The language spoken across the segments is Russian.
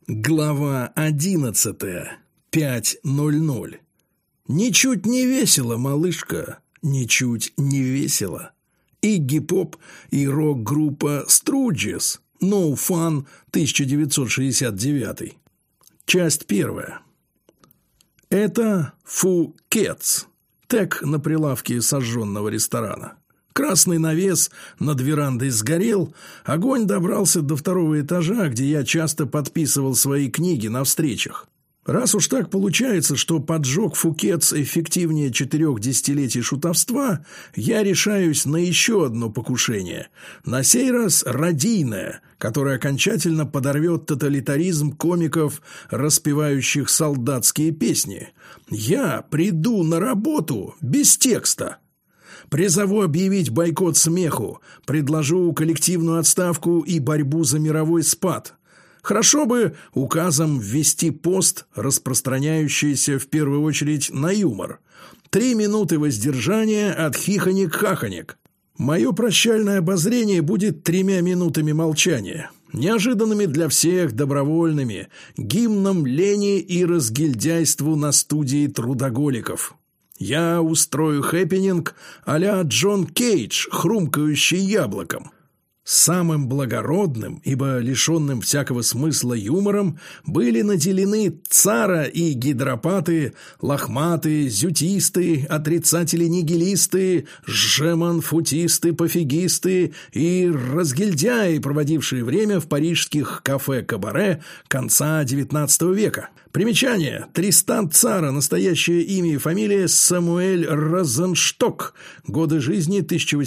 Глава 11. 5:00. Ничуть не весело, малышка, ничуть не весело. Игги Поп и рок-группа Stooges. No Fun, 1969. Часть 1. Это Фукетс. Тег на прилавке сожженного ресторана. Красный навес над верандой сгорел, огонь добрался до второго этажа, где я часто подписывал свои книги на встречах. Раз уж так получается, что поджог Фукетс эффективнее 4 десятилетий шутовства, я решаюсь на еще одно покушение. На сей раз радийное, которое окончательно подорвет тоталитаризм комиков, распевающих солдатские песни. Я приду на работу без текста. Призову объявить бойкот смеху, предложу коллективную отставку и борьбу за мировой спад. Хорошо бы указом ввести пост, распространяющийся в первую очередь на юмор. 3 минуты воздержания от хихонек-хахонек. Мое прощальное обозрение будет 3 минутами молчания. Неожиданными для всех, добровольными, гимном лени и разгильдяйству на студии трудоголиков. Я устрою хэппининг а-ля Джон Кейдж, хрумкающий яблоком. Самым благородным, ибо лишенным всякого смысла юмором, были наделены цара и гидропаты, лохматые, зютисты, отрицатели-нигилисты, жеманфутисты, пофигисты и разгильдяи, проводившие время в парижских кафе-кабаре конца XIX века. Примечание. Тристан Цара, настоящее имя и фамилия Самуэль Розеншток, годы жизни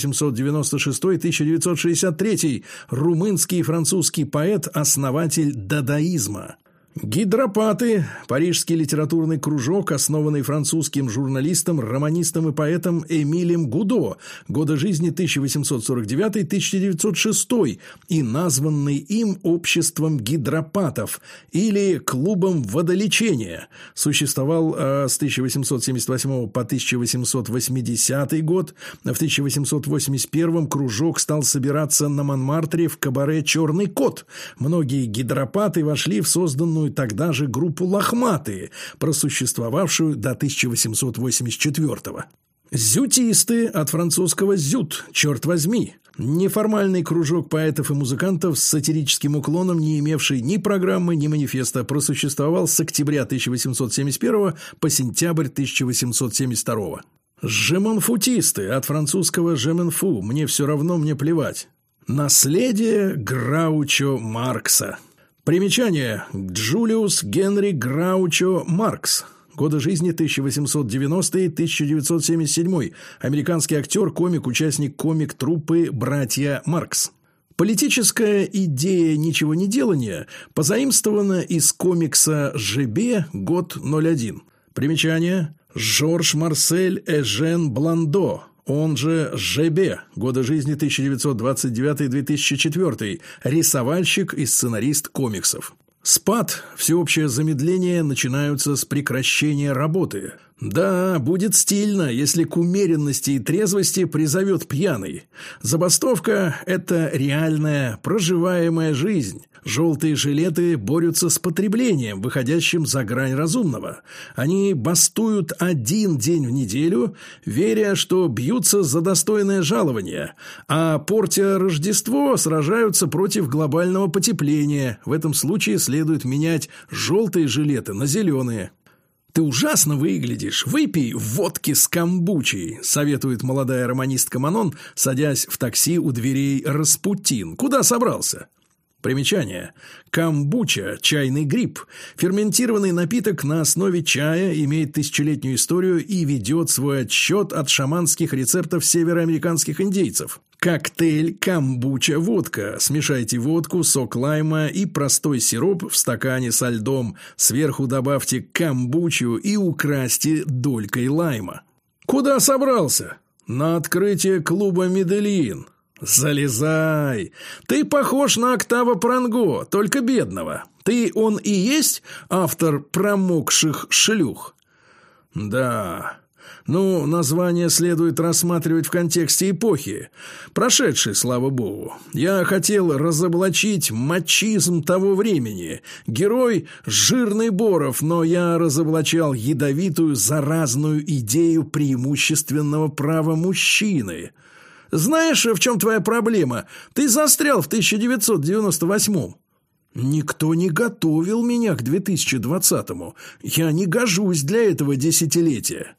1896-1963, румынский и французский поэт, основатель дадаизма. Гидропаты – парижский литературный кружок, основанный французским журналистом, романистом и поэтом Эмилем Гудо, годы жизни 1849-1906, и названный им обществом гидропатов или клубом водолечения. Существовал с 1878 по 1880 год. В 1881 кружок стал собираться на Монмартре в кабаре «Черный кот». Многие гидропаты вошли в созданную тогда же группу «Лохматые», просуществовавшую до 1884-го. Зютисты, от французского «зют», черт возьми, неформальный кружок поэтов и музыкантов с сатирическим уклоном, не имевший ни программы, ни манифеста, просуществовал с октября 1871 по сентябрь 1872. Жеманфутисты, от французского «жеменфу», мне все равно, мне плевать. Наследие Граучо Маркса. Примечание. Джулиус Генри Граучо Маркс. Годы жизни 1890-1977. Американский актер, комик, участник комик-труппы «Братья Маркс». Политическая идея ничегонеделания позаимствована из комикса «ЖБ. Год 01». Примечание. Жорж Марсель Эжен Бландо, он же ЖБ, годы жизни 1929-2004, рисовальщик и сценарист комиксов. Спад, всеобщее замедление начинаются с прекращения работы. Да, будет стильно, если к умеренности и трезвости призовет пьяный. Забастовка – это реальная, проживаемая жизнь. Желтые жилеты борются с потреблением, выходящим за грань разумного. Они бастуют 1 день в неделю, веря, что бьются за достойное жалование, а портя Рождество сражаются против глобального потепления. В этом случае следует менять желтые жилеты на зеленые. «Ты ужасно выглядишь. Выпей водки с камбучей», – советует молодая романистка Манон, садясь в такси у дверей Распутин. «Куда собрался?» Примечание. Камбуча – чайный гриб. Ферментированный напиток на основе чая, имеет тысячелетнюю историю и ведет свой отсчет от шаманских рецептов североамериканских индейцев. Коктейль камбуча-водка. Смешайте водку, сок лайма и простой сироп в стакане со льдом. Сверху добавьте камбучу и украсьте долькой лайма. Куда собрался? На открытие клуба «Медельин». «Залезай! Ты похож на Октава Пранго, только бедного. Ты он и есть автор промокших шлюх?» «Да, Ну, название следует рассматривать в контексте эпохи, прошедшей, слава богу. Я хотел разоблачить мачизм того времени. Герой – жирный Боров, но я разоблачал ядовитую, заразную идею преимущественного права мужчины. Знаешь, в чем твоя проблема? Ты застрял в 1998-м. Никто не готовил меня к 2020-му. Я не гожусь для этого десятилетия.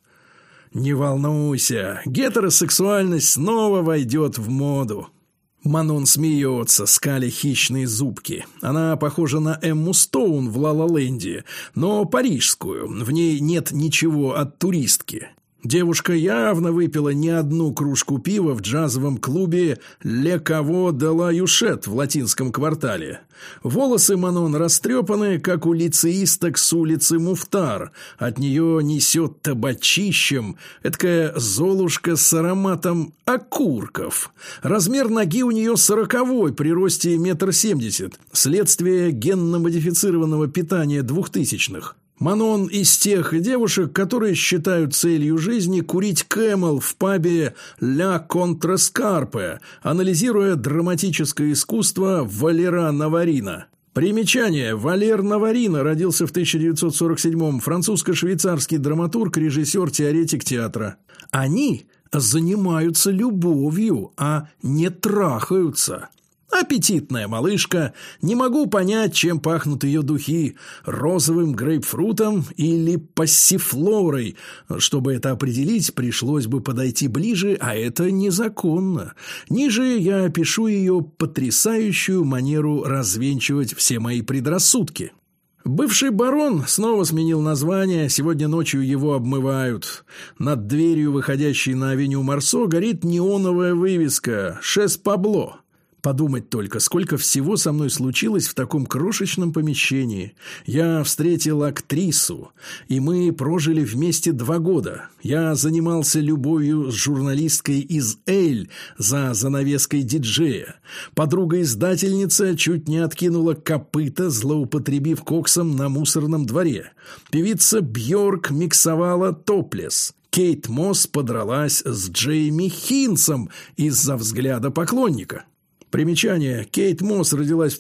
Не волнуйся, гетеросексуальность снова войдет в моду. Манон смеется, скаля хищные зубки. Она похожа на Эмму Стоун в «Ла Ла Ленде», но парижскую. В ней нет ничего от туристки. Девушка явно выпила не одну кружку пива в джазовом клубе «Ле Каво де ла Юшет» в латинском квартале. Волосы Манон растрепаны, как у лицеисток с улицы Муфтар. От нее несет табачищем, эдакая золушка с ароматом окурков. Размер ноги у нее 40-й при росте 1,70 м, следствие генно-модифицированного питания 2000-х. Манон из тех девушек, которые считают целью жизни курить Кэмел в пабе «Ля Контраскарпе», анализируя драматическое искусство Валера Наварина. Примечание. Валер Наварина родился в 1947-м, французско-швейцарский драматург, режиссер, теоретик театра. Они занимаются любовью, а не трахаются. Аппетитная малышка, не могу понять, чем пахнут ее духи – розовым грейпфрутом или пассифлорой. Чтобы это определить, пришлось бы подойти ближе, а это незаконно. Ниже я опишу ее потрясающую манеру развенчивать все мои предрассудки. Бывший барон снова сменил название, сегодня ночью его обмывают. Над дверью, выходящей на авеню Марсо, горит неоновая вывеска «Шес Пабло». Подумать только, сколько всего со мной случилось в таком крошечном помещении. Я встретил актрису, и мы прожили вместе 2 года. Я занимался любовью с журналисткой из «Эль» за занавеской диджея. Подруга-издательница чуть не откинула копыта, злоупотребив коксом на мусорном дворе. Певица Бьорк миксовала топлес. Кейт Мосс подралась с Джейми Хинсом из-за взгляда поклонника. Примечание. Кейт Мосс родилась в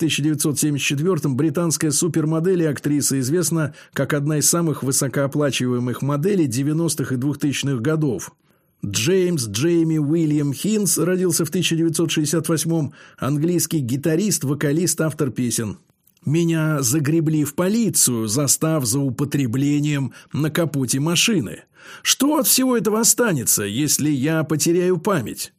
1974-м, британская супермодель и актриса, известна как одна из самых высокооплачиваемых моделей 90-х и 2000-х годов. Джейми Уильям Хинс родился в 1968-м, английский гитарист, вокалист, автор песен. Меня загребли в полицию, застав за употреблением на капоте машины. Что от всего этого останется, если я потеряю память?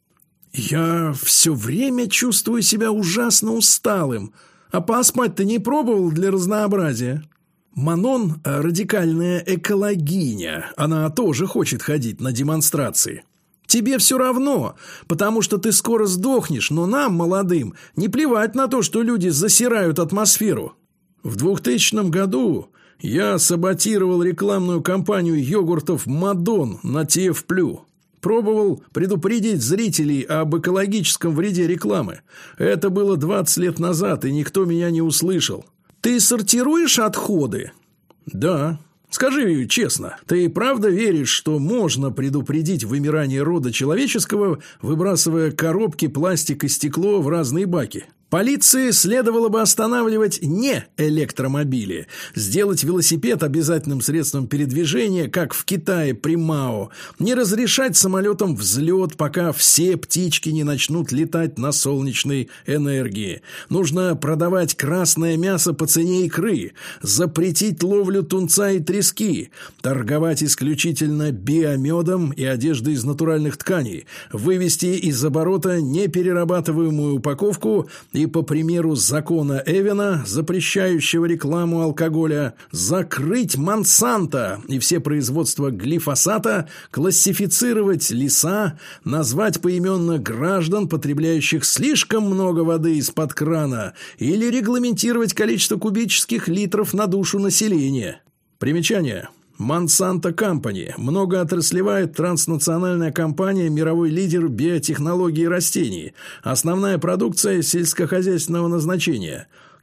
Я все время чувствую себя ужасно усталым. А поспать ты не пробовал для разнообразия? Манон – радикальная экологиня. Она тоже хочет ходить на демонстрации. Тебе все равно, потому что ты скоро сдохнешь, но нам, молодым, не плевать на то, что люди засирают атмосферу. В 2000 году я саботировал рекламную кампанию йогуртов «Мадон» на ТФ+. Пробовал предупредить зрителей об экологическом вреде рекламы. Это было 20 лет назад, и никто меня не услышал. Ты сортируешь отходы? Да. Скажи честно, ты правда веришь, что можно предупредить вымирание рода человеческого, выбрасывая коробки, пластик и стекло в разные баки? Полиции следовало бы останавливать не электромобили, сделать велосипед обязательным средством передвижения, как в Китае при Мао, не разрешать самолетам взлет, пока все птички не начнут летать на солнечной энергии. Нужно продавать красное мясо по цене икры, запретить ловлю тунца и трески, торговать исключительно биомедом и одеждой из натуральных тканей, вывести из оборота неперерабатываемую упаковку и, по примеру закона Эвена, запрещающего рекламу алкоголя, закрыть Монсанто и все производства глифосата, классифицировать леса, назвать поименно граждан, потребляющих слишком много воды из-под крана, или регламентировать количество кубических литров на душу населения. Примечание. Monsanto Company – многоотраслевая транснациональная компания, мировой лидер биотехнологий растений. Основная продукция сельскохозяйственного назначения.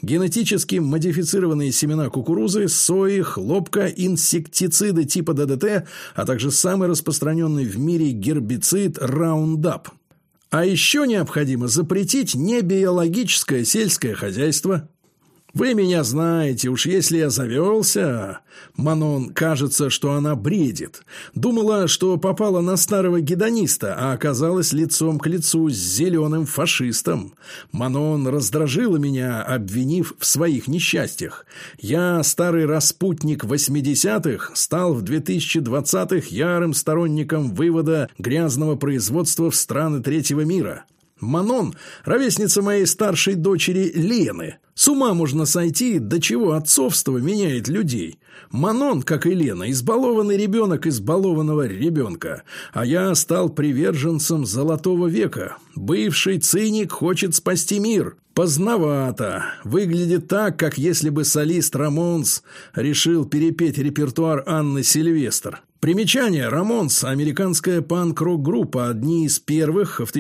генетически модифицированные семена кукурузы, сои, хлопка, инсектициды типа ДДТ, а также самый распространенный в мире гербицид Roundup. А еще необходимо запретить небиологическое сельское хозяйство. Вы меня знаете, уж если я завелся. Манон, кажется, что она бредит. Думала, что попала на старого гедониста, а оказалась лицом к лицу с зеленым фашистом. Манон раздражила меня, обвинив в своих несчастьях. Я, старый распутник 80-х, стал в 2020-х ярым сторонником вывода грязного производства в страны третьего мира. Манон – ровесница моей старшей дочери Лены. С ума можно сойти, до чего отцовство меняет людей. Манон, как и Лена, избалованный ребенок избалованного ребенка. А я стал приверженцем золотого века. Бывший циник хочет спасти мир. Поздновато. Выглядит так, как если бы солист Рамонс решил перепеть репертуар Анны Сильвестр. Примечание. Рамонс – американская панк-рок-группа, одни из первых в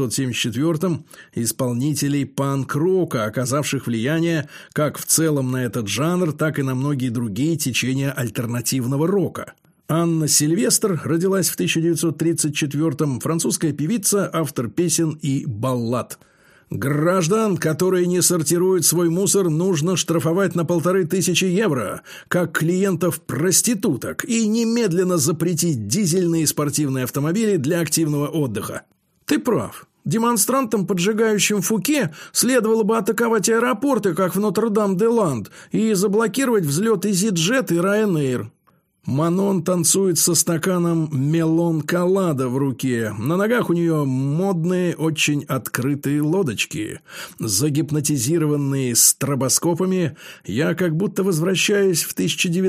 1974-м исполнителей панк-рока, оказавших влияние как в целом на этот жанр, так и на многие другие течения альтернативного рока. Анна Сильвестр родилась в 1934-м, французская певица, автор песен и баллад. Граждан, которые не сортируют свой мусор, нужно штрафовать на 1500 евро, как клиентов-проституток, и немедленно запретить дизельные спортивные автомобили для активного отдыха. Ты прав. Демонстрантам, поджигающим Фуке, следовало бы атаковать аэропорты, как в Нотр-Дам-де-Ланд, и заблокировать взлет EasyJet и Ryanair. Манон танцует со стаканом мелон-колада в руке. На ногах у нее модные, очень открытые лодочки. Загипнотизированные стробоскопами, я как будто возвращаюсь в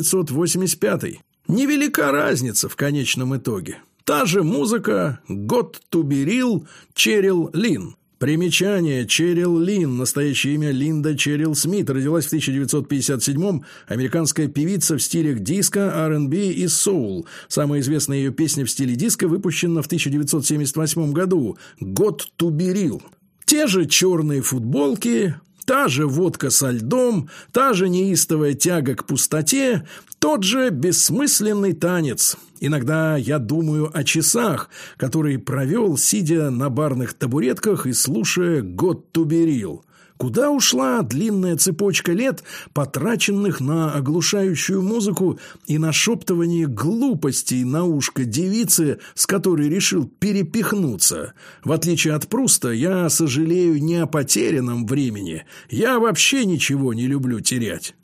1985-й. Невелика разница в конечном итоге. Та же музыка, год to be real, Черил Лин. Примечание. Черил Лин, настоящее имя Линда Черил Смит, родилась в 1957-м, американская певица в стилях диско, R&B и соул. Самая известная ее песня в стиле диско выпущена в 1978 году «God to be real». Те же черные футболки, та же водка со льдом, та же неистовая тяга к пустоте, тот же бессмысленный танец. Иногда я думаю о часах, которые провел, сидя на барных табуретках и слушая «God to be real». Куда ушла длинная цепочка лет, потраченных на оглушающую музыку и нашептывание глупостей на ушко девицы, с которой решил перепихнуться? В отличие от Пруста, я сожалею не о потерянном времени. Я вообще ничего не люблю терять.